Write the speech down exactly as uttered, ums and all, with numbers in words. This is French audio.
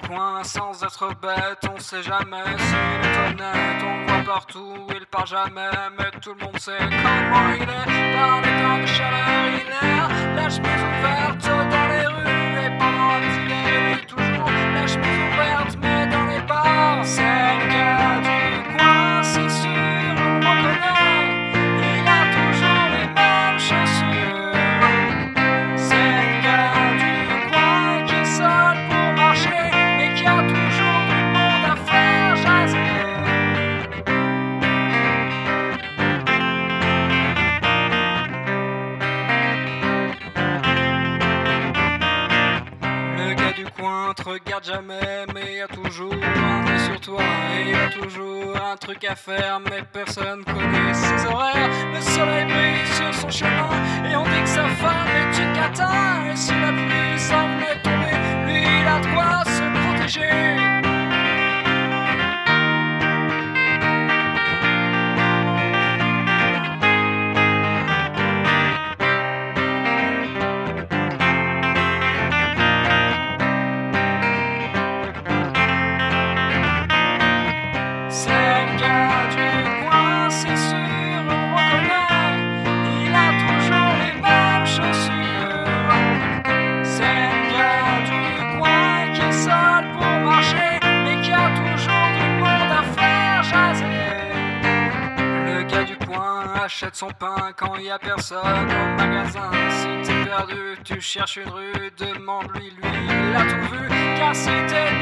coin sans être bête, on sait jamais s'il est honnête. On le voit partout, il part jamais, mais tout le monde sait comment il est. Par les temps de chaleur, il est la chemise ouverte dans les rues. Et pendant le dîner, lui toujours la chemise ouverte, mais dans les bars. C'est le gars du coin, c'est sûr, on le reconnaît. Il a toujours les mêmes chaussures. C'est le gars du coin qui est seul pour marcher, mais qui a toujours du monde à faire jaser. Le gars du coin te regarde jamais, mais y a toujours un œil sur toi. Et y a toujours un truc à faire, mais personne connaît ses horaires. Le soleil brille sur son chemin, et on dit que sa femme est une cata. Et si la pluie s'en venait tomber, lui il a de quoi se protéger. C'est le gars du coin, c'est sûr, on reconnaît. Il a toujours les mêmes chaussures. C'est le gars du coin qui est seul pour marcher, mais qui a toujours du monde à faire jaser. Le gars du coin achète son pain quand il y a personne au magasin. Si t'es perdu, tu cherches une rue, demande-lui, lui, il a tout vu. Car si t'es